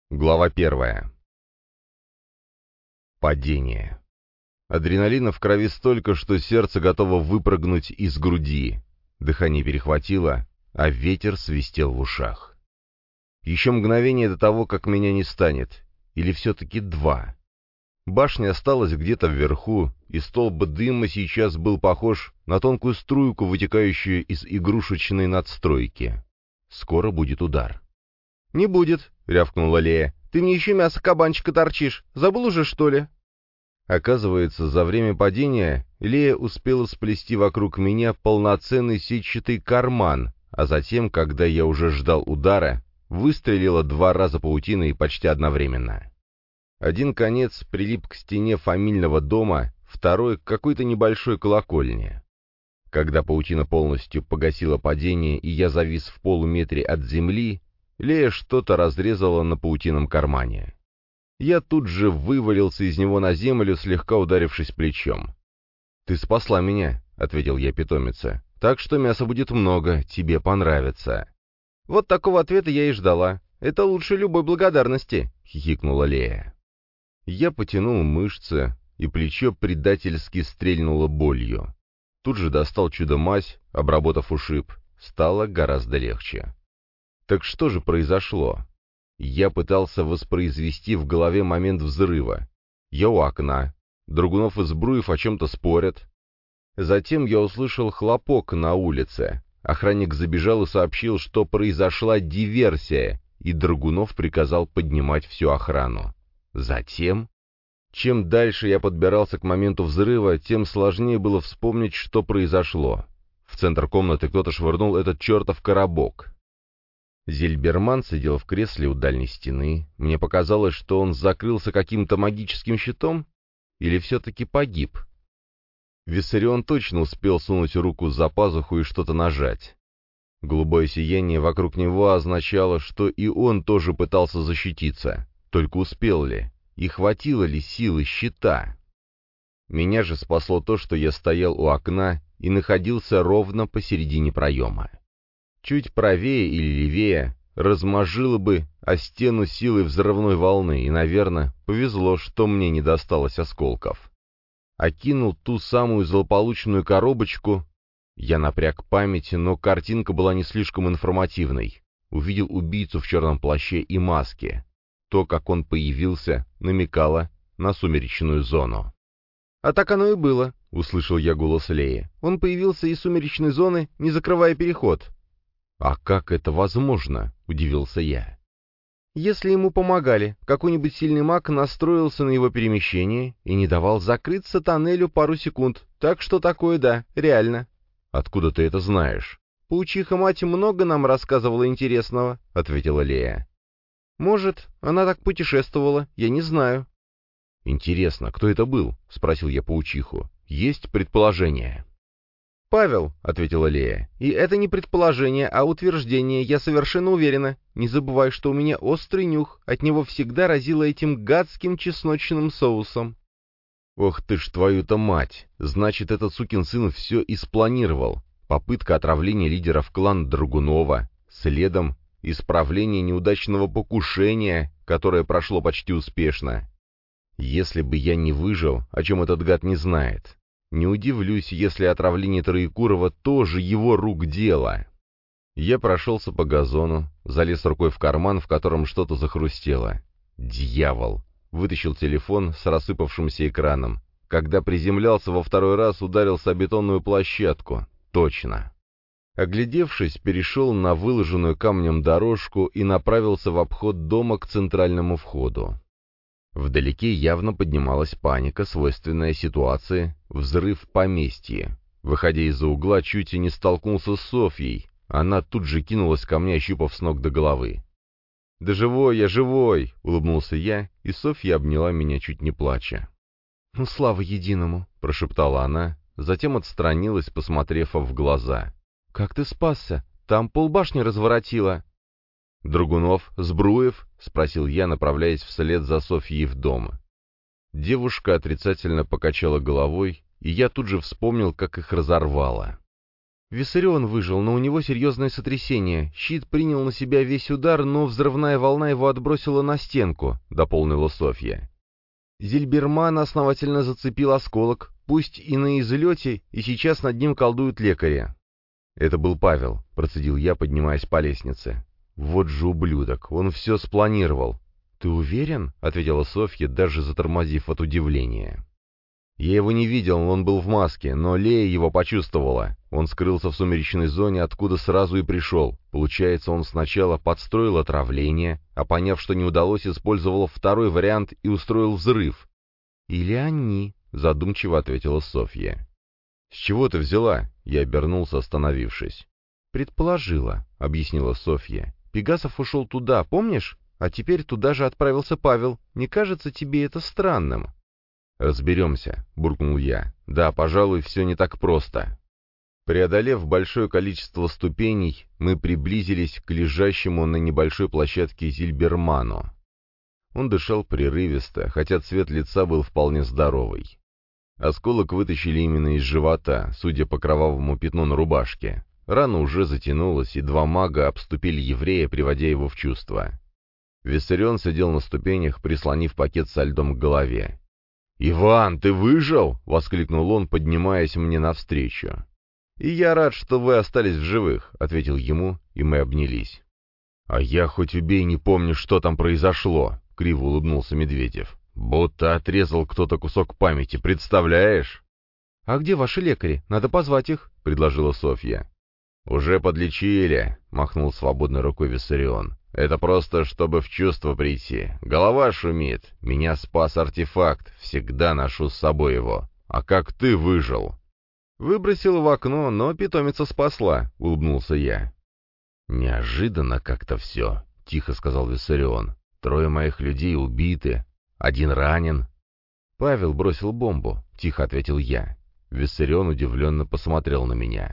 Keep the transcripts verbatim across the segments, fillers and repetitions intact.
Глава первая. Падение. Адреналина в крови столько, что сердце готово выпрыгнуть из груди. Дыхание перехватило, а ветер свистел в ушах. Еще мгновение до того, как меня не станет. Или все-таки два. Башня осталась где-то вверху, и столб дыма сейчас был похож на тонкую струйку, вытекающую из игрушечной надстройки. Скоро будет удар. «Не будет», — рявкнула Лея. «Ты мне еще мясо кабанчика торчишь. Забыл уже, что ли?» Оказывается, за время падения Лея успела сплести вокруг меня полноценный сетчатый карман, а затем, когда я уже ждал удара, выстрелила два раза паутиной почти одновременно. Один конец прилип к стене фамильного дома, второй — к какой-то небольшой колокольне. Когда паутина полностью погасила падение, и я завис в полуметре от земли, Лея что-то разрезала на паутином кармане. Я тут же вывалился из него на землю, слегка ударившись плечом. «Ты спасла меня», — ответил я питомице. «Так что мяса будет много, тебе понравится». «Вот такого ответа я и ждала. Это лучше любой благодарности», — хихикнула Лея. Я потянул мышцы, и плечо предательски стрельнуло болью. Тут же достал чудо-мазь, обработав ушиб. Стало гораздо легче. Так что же произошло? Я пытался воспроизвести в голове момент взрыва. Я у окна. Драгунов и Збруев о чем-то спорят. Затем я услышал хлопок на улице. Охранник забежал и сообщил, что произошла диверсия, и Драгунов приказал поднимать всю охрану. Затем... Чем дальше я подбирался к моменту взрыва, тем сложнее было вспомнить, что произошло. В центр комнаты кто-то швырнул этот чертов коробок. Зильберман сидел в кресле у дальней стены. Мне показалось, что он закрылся каким-то магическим щитом, или все-таки погиб. Виссарион точно успел сунуть руку за пазуху и что-то нажать. Голубое сияние вокруг него означало, что и он тоже пытался защититься. Только успел ли? И хватило ли силы щита? Меня же спасло то, что я стоял у окна и находился ровно посередине проема. Чуть правее или левее размажило бы о стену силой взрывной волны, и, наверное, повезло, что мне не досталось осколков. Окинул ту самую злополучную коробочку. Я напряг память, но картинка была не слишком информативной. Увидел убийцу в черном плаще и маске. То, как он появился, намекало на сумеречную зону. «А так оно и было», — услышал я голос Леи. «Он появился из сумеречной зоны, не закрывая переход». «А как это возможно?» — удивился я. «Если ему помогали, какой-нибудь сильный маг настроился на его перемещение и не давал закрыться тоннелю пару секунд. Так что такое, да, реально». «Откуда ты это знаешь?» «Паучиха-мать много нам рассказывала интересного», — ответила Лея. «Может, она так путешествовала, я не знаю». «Интересно, кто это был?» — спросил я паучиху. «Есть предположение?» «Павел», — ответила Лея, — «и это не предположение, а утверждение, я совершенно уверена. Не забывай, что у меня острый нюх, от него всегда разило этим гадским чесночным соусом». «Ох ты ж твою-то мать! Значит, этот сукин сын все и спланировал. Попытка отравления лидеров клана Драгунова, следом исправление неудачного покушения, которое прошло почти успешно. Если бы я не выжил, о чем этот гад не знает, не удивлюсь, если отравление Троекурова тоже его рук дело». Я прошелся по газону, залез рукой в карман, в котором что-то захрустело. Дьявол! Вытащил телефон с рассыпавшимся экраном. Когда приземлялся во второй раз, ударился о бетонную площадку. Точно. Оглядевшись, перешел на выложенную камнем дорожку и направился в обход дома к центральному входу. Вдалеке явно поднималась паника, свойственная ситуации «взрыв в поместье». Выходя из-за угла, чуть и не столкнулся с Софьей. Она тут же кинулась ко мне, ощупав с ног до головы. «Да живой я, живой!» — улыбнулся я, и Софья обняла меня, чуть не плача. «Ну, слава единому!» — прошептала она, затем отстранилась, посмотрев в глаза. «Как ты спасся? Там полбашни разворотило». «Драгунов, Збруев?» — спросил я, направляясь вслед за Софьей в дом. Девушка отрицательно покачала головой, и я тут же вспомнил, как их разорвало. Виссарион выжил, но у него серьезное сотрясение. Щит принял на себя весь удар, но взрывная волна его отбросила на стенку», — дополнила Софья. Зильбермана основательно зацепил осколок, пусть и на излете, и сейчас над ним колдуют лекари. «Это был Павел», — процедил я, поднимаясь по лестнице. «Вот же ублюдок, он все спланировал». «Ты уверен?» — ответила Софья, даже затормозив от удивления. «Я его не видел, он был в маске, но Лея его почувствовала. Он скрылся в сумеречной зоне, откуда сразу и пришел. Получается, он сначала подстроил отравление, а поняв, что не удалось, использовал второй вариант и устроил взрыв». «Или они», — задумчиво ответила Софья. «С чего ты взяла?» — я обернулся, остановившись. «Предположила», — объяснила Софья. «Пегасов ушел туда, помнишь? А теперь туда же отправился Павел. Не кажется тебе это странным?» «Разберемся», — буркнул я. «Да, пожалуй, все не так просто». Преодолев большое количество ступеней, мы приблизились к лежащему на небольшой площадке Зильберману. Он дышал прерывисто, хотя цвет лица был вполне здоровый. Осколок вытащили именно из живота, судя по кровавому пятну на рубашке. Рана уже затянулась, и два мага обступили еврея, приводя его в чувство. Виссарион сидел на ступенях, прислонив пакет со льдом к голове. «Иван, ты выжил?» — воскликнул он, поднимаясь мне навстречу. «И я рад, что вы остались в живых», — ответил ему, и мы обнялись. «А я хоть убей не помню, что там произошло», — криво улыбнулся Медведев. «Будто отрезал кто-то кусок памяти, представляешь?» «А где ваши лекари? Надо позвать их», — предложила Софья. «Уже подлечили», — махнул свободной рукой Виссарион. «Это просто, чтобы в чувство прийти. Голова шумит. Меня спас артефакт. Всегда ношу с собой его. А как ты выжил?» «Выбросил в окно, но питомица спасла», — улыбнулся я. «Неожиданно как-то все», — тихо сказал Виссарион. «Трое моих людей убиты. Один ранен». «Павел бросил бомбу», — тихо ответил я. Виссарион удивленно посмотрел на меня.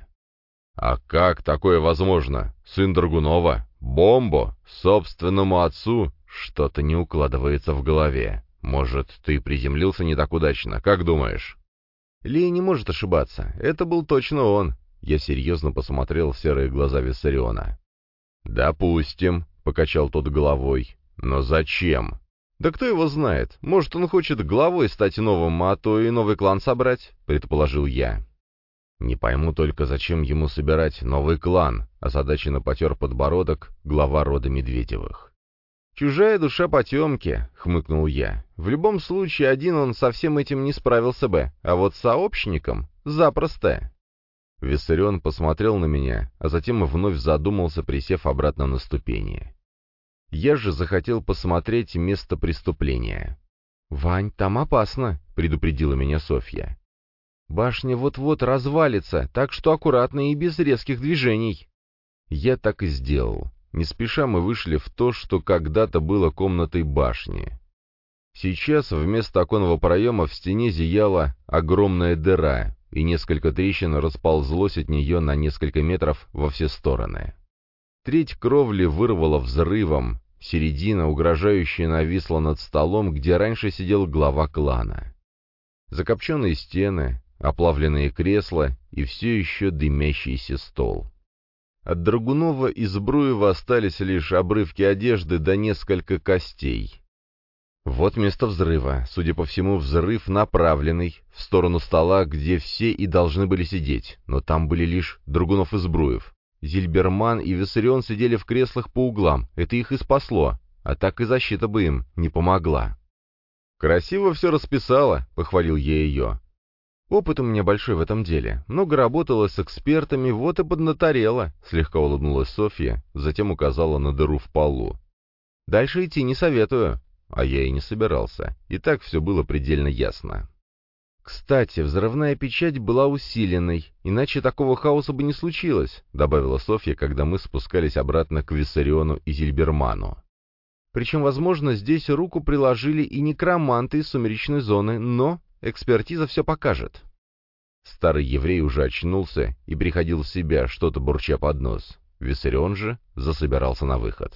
«А как такое возможно? Сын Драгунова? Бомбу? Собственному отцу? Что-то не укладывается в голове. Может, ты приземлился не так удачно, как думаешь?» «Лея не может ошибаться. Это был точно он». Я серьезно посмотрел в серые глаза Виссариона. «Допустим», — покачал тот головой. «Но зачем?» «Да кто его знает? Может, он хочет главой стать новым, а то и новый клан собрать», — предположил я. «Не пойму только, зачем ему собирать новый клан», — озадаченно потер подбородок глава рода Медведевых. «Чужая душа потемки», — хмыкнул я. «В любом случае, один он со всем этим не справился бы, а вот с сообщником — запросто». Виссарион посмотрел на меня, а затем вновь задумался, присев обратно на ступени. Я же захотел посмотреть место преступления. «Вань, там опасно», — предупредила меня Софья. «Башня вот-вот развалится, так что аккуратно и без резких движений». Я так и сделал. Не спеша мы вышли в то, что когда-то было комнатой башни. Сейчас вместо оконного проема в стене зияла огромная дыра, и несколько трещин расползлось от нее на несколько метров во все стороны. Треть кровли вырвала взрывом, середина угрожающе нависла над столом, где раньше сидел глава клана. Закопченные стены, оплавленные кресла и все еще дымящийся стол. От Драгунова и Збруева остались лишь обрывки одежды да несколько костей. Вот место взрыва. Судя по всему, взрыв направленный в сторону стола, где все и должны были сидеть, но там были лишь Драгунов и Збруев. Зильберман и Виссарион сидели в креслах по углам, это их и спасло, а так и защита бы им не помогла. «Красиво все расписала», — похвалил я ее. «Опыт у меня большой в этом деле. Много работала с экспертами, вот и поднаторела», — слегка улыбнулась Софья, затем указала на дыру в полу. «Дальше идти не советую». А я и не собирался. И так все было предельно ясно. «Кстати, взрывная печать была усиленной, иначе такого хаоса бы не случилось», — добавила Софья, когда мы спускались обратно к Виссариону и Зильберману. «Причем, возможно, здесь руку приложили и некроманты из сумеречной зоны, но экспертиза все покажет». Старый еврей уже очнулся и приходил в себя, что-то бурча под нос. Виссарион же засобирался на выход.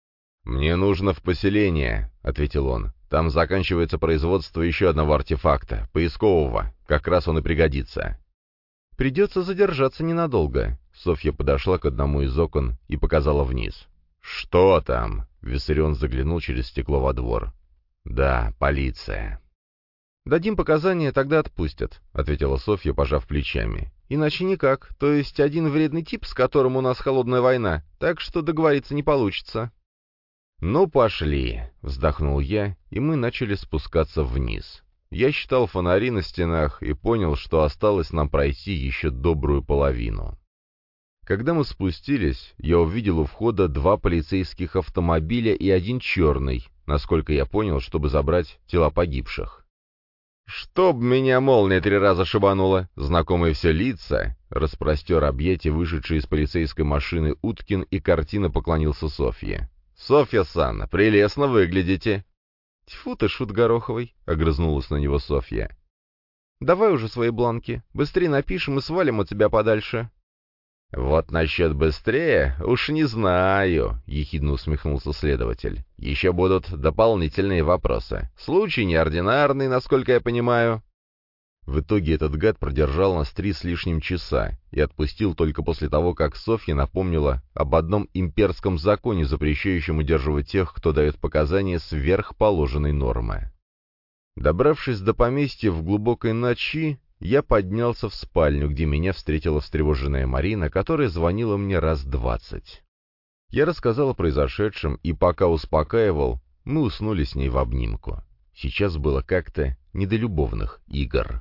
«Мне нужно в поселение», — ответил он. «Там заканчивается производство еще одного артефакта, поискового. Как раз он и пригодится». «Придется задержаться ненадолго». Софья подошла к одному из окон и показала вниз. «Что там?» — Виссарион заглянул через стекло во двор. «Да, полиция». «Дадим показания, тогда отпустят», — ответила Софья, пожав плечами. «Иначе никак. То есть один вредный тип, с которым у нас холодная война, так что договориться не получится». «Ну, пошли», — вздохнул я, и мы начали спускаться вниз. Я считал фонари на стенах и понял, что осталось нам пройти еще добрую половину. Когда мы спустились, я увидел у входа два полицейских автомобиля и один черный, насколько я понял, чтобы забрать тела погибших. «Чтоб меня молния три раза шибанула!» Знакомые все лица, распростер объятия вышедший из полицейской машины Уткин и картина поклонился Софье. «Софья Санна, прелестно выглядите!» «Тьфу ты, шут Гороховый!» — огрызнулась на него Софья. «Давай уже свои бланки, быстрее напишем и свалим от тебя подальше». «Вот насчет быстрее, уж не знаю», — ехидно усмехнулся следователь. «Еще будут дополнительные вопросы. Случай неординарный, насколько я понимаю». В итоге этот гад продержал нас три с лишним часа и отпустил только после того, как Софья напомнила об одном имперском законе, запрещающем удерживать тех, кто дает показания сверх положенной нормы. Добравшись до поместья в глубокой ночи, я поднялся в спальню, где меня встретила встревоженная Марина, которая звонила мне раз двадцать. Я рассказал о произошедшем, и пока успокаивал, мы уснули с ней в обнимку. Сейчас было как-то не до любовных игр.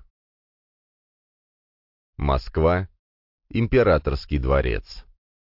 Москва. Императорский дворец.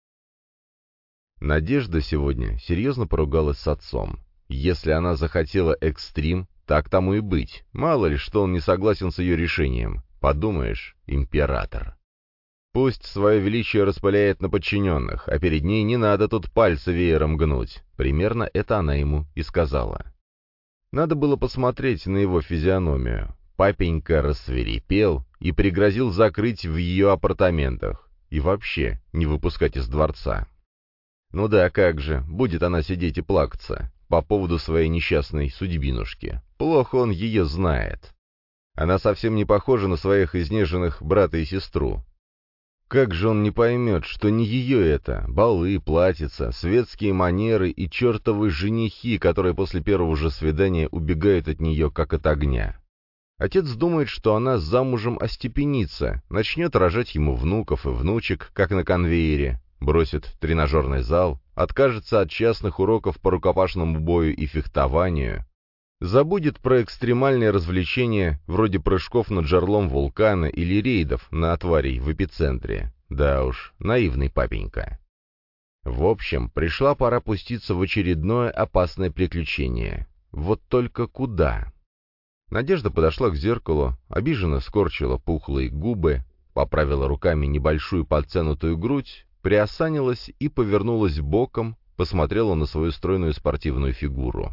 Надежда сегодня серьезно поругалась с отцом. Если она захотела экстрим, так тому и быть. Мало ли, что он не согласен с ее решением. Подумаешь, император. Пусть свое величие распыляет на подчиненных, а перед ней не надо тут пальцы веером гнуть. Примерно это она ему и сказала. Надо было посмотреть на его физиономию. Папенька рассвирепел и пригрозил закрыть в ее апартаментах и вообще не выпускать из дворца. Ну да, как же, будет она сидеть и плакаться по поводу своей несчастной судьбинушки. Плохо он ее знает. Она совсем не похожа на своих изнеженных брата и сестру. Как же он не поймет, что не ее это, балы, платьица, светские манеры и чертовы женихи, которые после первого же свидания убегают от нее, как от огня. Отец думает, что она замужем остепенится, начнет рожать ему внуков и внучек, как на конвейере, бросит тренажерный зал, откажется от частных уроков по рукопашному бою и фехтованию, забудет про экстремальные развлечения вроде прыжков над жерлом вулкана или рейдов на тварей в эпицентре. Да уж, наивный папенька. В общем, пришла пора пуститься в очередное опасное приключение. Вот только куда? Надежда подошла к зеркалу, обиженно скорчила пухлые губы, поправила руками небольшую подтянутую грудь, приосанилась и повернулась боком, посмотрела на свою стройную спортивную фигуру.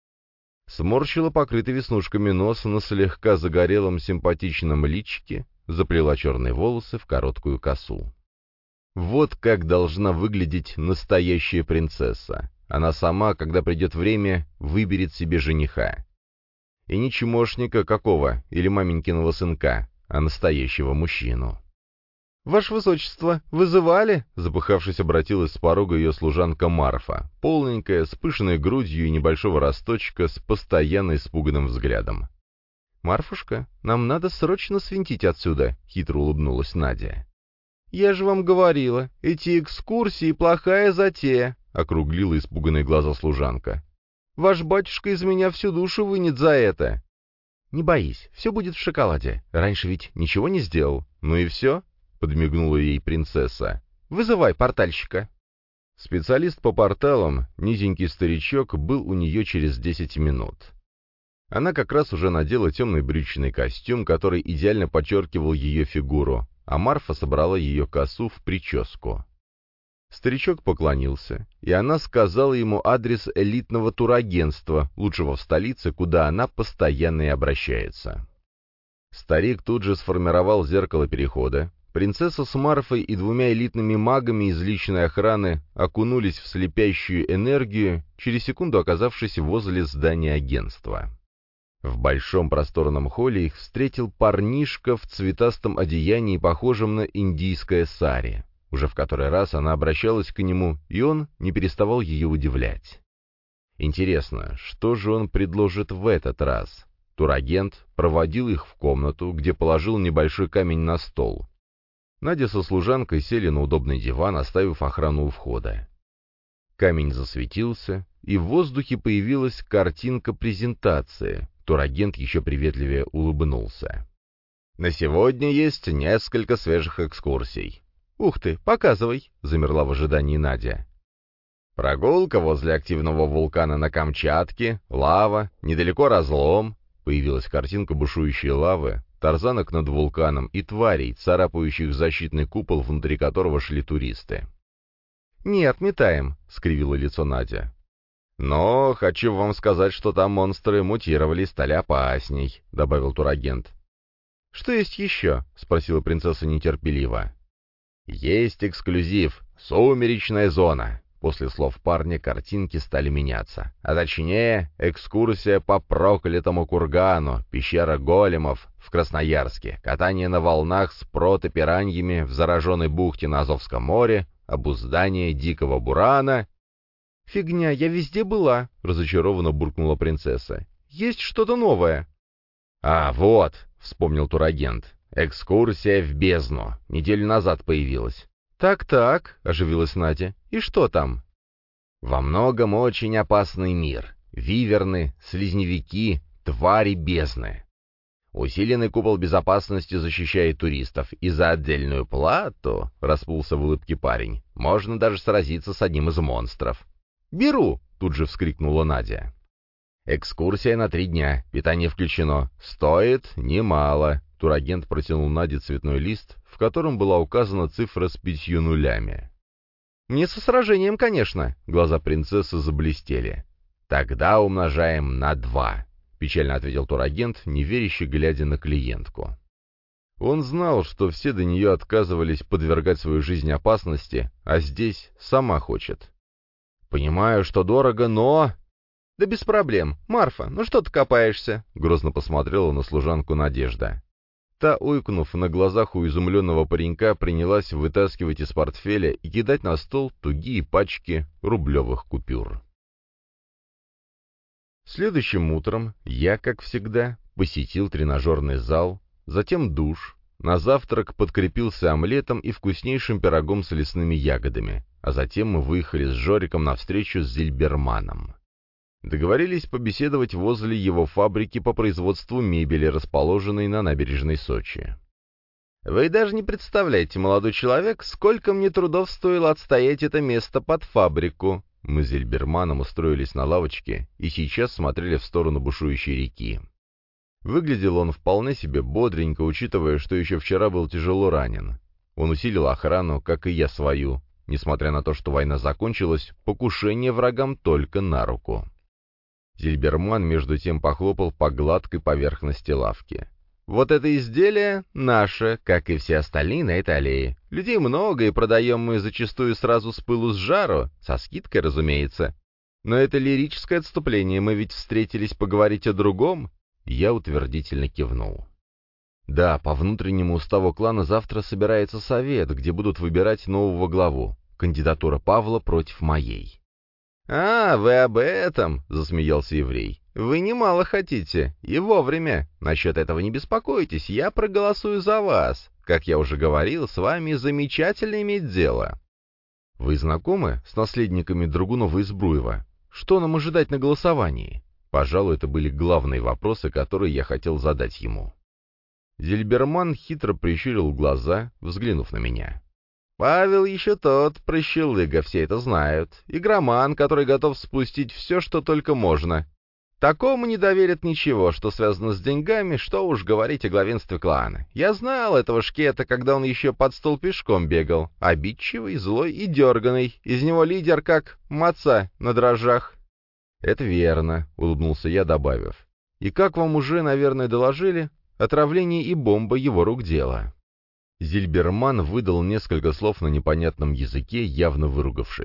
Сморщила покрытый веснушками нос на слегка загорелом симпатичном личике, заплела черные волосы в короткую косу. Вот как должна выглядеть настоящая принцесса. Она сама, когда придет время, выберет себе жениха. И не чмошника какого или маменькиного сынка, а настоящего мужчину. «Ваше высочество, вызывали?» — запыхавшись, обратилась с порога ее служанка Марфа, полненькая, с пышной грудью и небольшого росточка, с постоянно испуганным взглядом. «Марфушка, нам надо срочно свинтить отсюда», — хитро улыбнулась Надя. «Я же вам говорила, эти экскурсии — плохая затея», — округлила испуганные глаза служанка. «Ваш батюшка из меня всю душу вынет за это». «Не боись, все будет в шоколаде. Раньше ведь ничего не сделал. Ну и все?» — подмигнула ей принцесса. «Вызывай портальщика». Специалист по порталам, низенький старичок, был у нее через десять минут. Она как раз уже надела темный брючный костюм, который идеально подчеркивал ее фигуру, а Марфа собрала ее косу в прическу. Старичок поклонился, и она сказала ему адрес элитного турагентства, лучшего в столице, куда она постоянно и обращается. Старик тут же сформировал зеркало перехода. Принцесса с Марфой и двумя элитными магами из личной охраны окунулись в слепящую энергию, через секунду оказавшись возле здания агентства. В большом просторном холле их встретил парнишка в цветастом одеянии, похожем на индийское сари. Уже в который раз она обращалась к нему, и он не переставал ее удивлять. Интересно, что же он предложит в этот раз? Турагент проводил их в комнату, где положил небольшой камень на стол. Надя со служанкой сели на удобный диван, оставив охрану у входа. Камень засветился, и в воздухе появилась картинка презентации. Турагент еще приветливее улыбнулся. «На сегодня есть несколько свежих экскурсий». «Ух ты, показывай!» — замерла в ожидании Надя. «Прогулка возле активного вулкана на Камчатке, лава, недалеко разлом». Появилась картинка бушующей лавы, тарзанок над вулканом и тварей, царапающих защитный купол, внутри которого шли туристы. «Нет, метаем», — скривило лицо Надя. «Но хочу вам сказать, что там монстры мутировали и стали опасней», — добавил турагент. «Что есть еще?» — спросила принцесса нетерпеливо. «Есть эксклюзив. Сумеречная зона». После слов парня картинки стали меняться. А точнее, экскурсия по проклятому кургану, пещера големов в Красноярске, катание на волнах с протопираньями в зараженной бухте на Азовском море, обуздание дикого бурана. «Фигня, я везде была», — разочарованно буркнула принцесса. «Есть что-то новое». «А, вот», — вспомнил турагент, — «экскурсия в бездну. Неделю назад появилась». «Так-так», — оживилась Надя. «И что там?» «Во многом очень опасный мир. Виверны, слизневики, твари бездны. Усиленный купол безопасности защищает туристов, и за отдельную плату, — расплылся в улыбке парень, — можно даже сразиться с одним из монстров». «Беру!» — тут же вскрикнула Надя. «Экскурсия на три дня, питание включено. Стоит немало». Турагент протянул Наде цветной лист, в котором была указана цифра с пятью нулями. «Не со сражением, конечно», — глаза принцессы заблестели. «Тогда умножаем на два», — печально ответил турагент, неверяще глядя на клиентку. Он знал, что все до нее отказывались подвергать свою жизнь опасности, а здесь сама хочет. «Понимаю, что дорого, но...» «Да без проблем. Марфа, ну что ты копаешься?» — грозно посмотрела на служанку Надежда. Та, ойкнув на глазах у изумленного паренька, принялась вытаскивать из портфеля и кидать на стол тугие пачки рублевых купюр. Следующим утром я, как всегда, посетил тренажерный зал, затем душ, на завтрак подкрепился омлетом и вкуснейшим пирогом с лесными ягодами, а затем мы выехали с Жориком на встречу с Зильберманом. Договорились побеседовать возле его фабрики по производству мебели, расположенной на набережной Сочи. «Вы даже не представляете, молодой человек, сколько мне трудов стоило отстоять это место под фабрику». Мы с Зильберманом устроились на лавочке и сейчас смотрели в сторону бушующей реки. Выглядел он вполне себе бодренько, учитывая, что еще вчера был тяжело ранен. Он усилил охрану, как и я свою. Несмотря на то, что война закончилась, покушение врагам только на руку. Зильберман между тем похлопал по гладкой поверхности лавки. «Вот это изделие наше, как и все остальные на этой аллее. Людей много, и продаем мы зачастую сразу с пылу с жару, со скидкой, разумеется. Но это лирическое отступление, мы ведь встретились поговорить о другом». Я утвердительно кивнул. «Да, по внутреннему уставу клана завтра собирается совет, где будут выбирать нового главу. Кандидатура Павла против моей». «А, вы об этом!» — засмеялся еврей. «Вы немало хотите. И вовремя. Насчет этого не беспокойтесь, я проголосую за вас. Как я уже говорил, с вами замечательно иметь дело». «Вы знакомы с наследниками Драгунова и Збруева? Что нам ожидать на голосовании?» Пожалуй, это были главные вопросы, которые я хотел задать ему. Зильберман хитро прищурил глаза, взглянув на меня. «Павел еще тот, прощелыга, все это знают. Игроман, который готов спустить все, что только можно. Такому не доверят ничего, что связано с деньгами, что уж говорить о главенстве клана. Я знал этого шкета, когда он еще под стол пешком бегал. Обидчивый, злой и дерганый. Из него лидер, как маца на дрожжах». «Это верно», — улыбнулся я, добавив. «И как вам уже, наверное, доложили, отравление и бомба его рук дело». Зильберман выдал несколько слов на непонятном языке, явно выругавшись.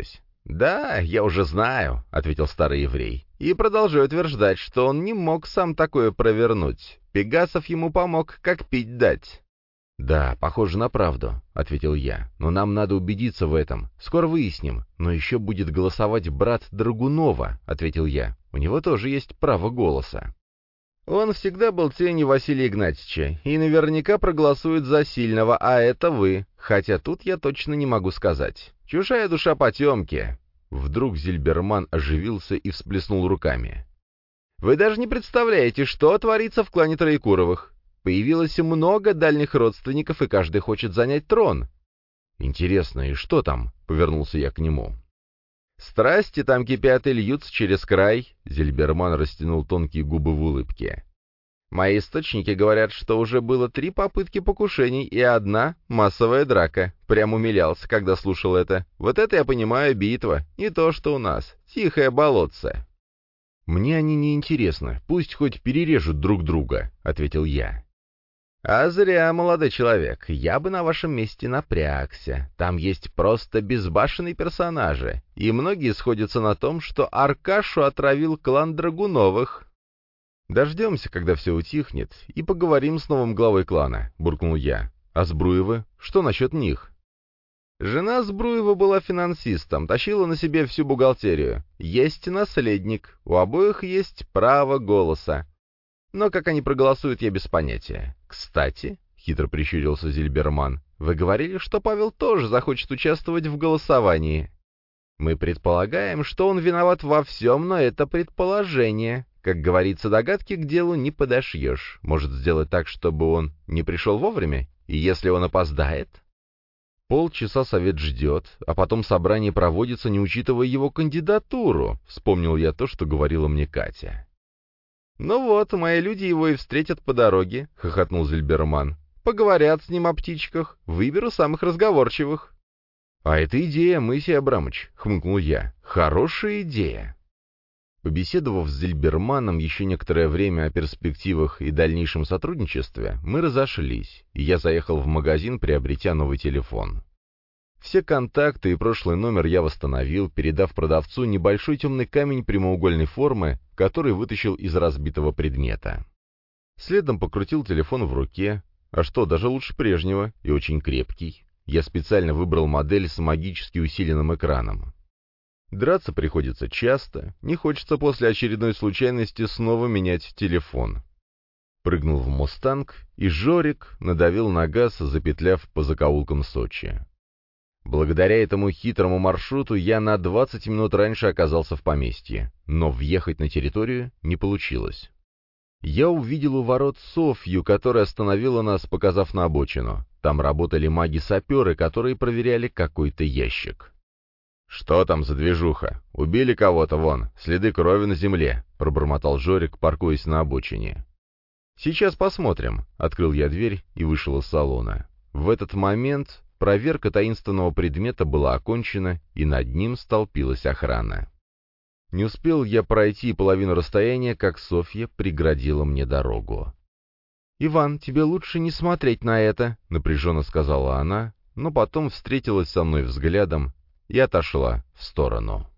«Да, я уже знаю», — ответил старый еврей, «и продолжаю утверждать, что он не мог сам такое провернуть. Пегасов ему помог, как пить дать». «Да, похоже на правду», — ответил я, «но нам надо убедиться в этом. Скоро выясним. Но еще будет голосовать брат Драгунова», — ответил я. «У него тоже есть право голоса». «Он всегда был тенью Василия Игнатьевича и наверняка проголосует за сильного, а это вы. Хотя тут я точно не могу сказать. Чужая душа потемки». Вдруг Зильберман оживился и всплеснул руками. «Вы даже не представляете, что творится в клане Троекуровых. Появилось много дальних родственников, и каждый хочет занять трон». «Интересно, и что там?» — повернулся я к нему. «Страсти там кипят и льются через край», — Зильберман растянул тонкие губы в улыбке. «Мои источники говорят, что уже было три попытки покушений и одна массовая драка. Прям умилялся, когда слушал это. Вот это я понимаю битва, не то что у нас. Тихое болотце». «Мне они не интересны, пусть хоть перережут друг друга», — ответил я. «А зря, молодой человек, я бы на вашем месте напрягся. Там есть просто безбашенные персонажи, и многие сходятся на том, что Аркашу отравил клан Драгуновых». «Дождемся, когда все утихнет, и поговорим с новым главой клана», — буркнул я. «А Збруевы? Что насчет них?» «Жена Збруева была финансистом, тащила на себе всю бухгалтерию. Есть наследник, у обоих есть право голоса. Но как они проголосуют, я без понятия. Кстати, — хитро прищурился Зильберман, — вы говорили, что Павел тоже захочет участвовать в голосовании. Мы предполагаем, что он виноват во всем, но это предположение. Как говорится, догадки к делу не подошьешь. Может сделать так, чтобы он не пришел вовремя? И если он опоздает? Полчаса совет ждет, а потом собрание проводится, не учитывая его кандидатуру. Вспомнил я то, что говорила мне Катя. «Ну вот, мои люди его и встретят по дороге», — хохотнул Зильберман. «Поговорят с ним о птичках, выберу самых разговорчивых». «А это идея, Моисей Абрамович», — хмыкнул я. «Хорошая идея». Побеседовав с Зильберманом еще некоторое время о перспективах и дальнейшем сотрудничестве, мы разошлись, и я заехал в магазин, приобретя новый телефон. Все контакты и прошлый номер я восстановил, передав продавцу небольшой темный камень прямоугольной формы, который вытащил из разбитого предмета. Следом покрутил телефон в руке, а что, даже лучше прежнего, и очень крепкий. Я специально выбрал модель с магически усиленным экраном. Драться приходится часто, не хочется после очередной случайности снова менять телефон. Прыгнул в «Мустанг», и Жорик надавил на газ, запетляв по закоулкам Сочи. Благодаря этому хитрому маршруту я на двадцать минут раньше оказался в поместье, но въехать на территорию не получилось. Я увидел у ворот Софью, которая остановила нас, показав на обочину. Там работали маги-саперы, которые проверяли какой-то ящик. «Что там за движуха? Убили кого-то вон, следы крови на земле», — пробормотал Жорик, паркуясь на обочине. «Сейчас посмотрим», — открыл я дверь и вышел из салона. В этот момент проверка таинственного предмета была окончена, и над ним столпилась охрана. Не успел я пройти половину расстояния, как Софья преградила мне дорогу. «Иван, тебе лучше не смотреть на это», — напряженно сказала она, но потом встретилась со мной взглядом и отошла в сторону.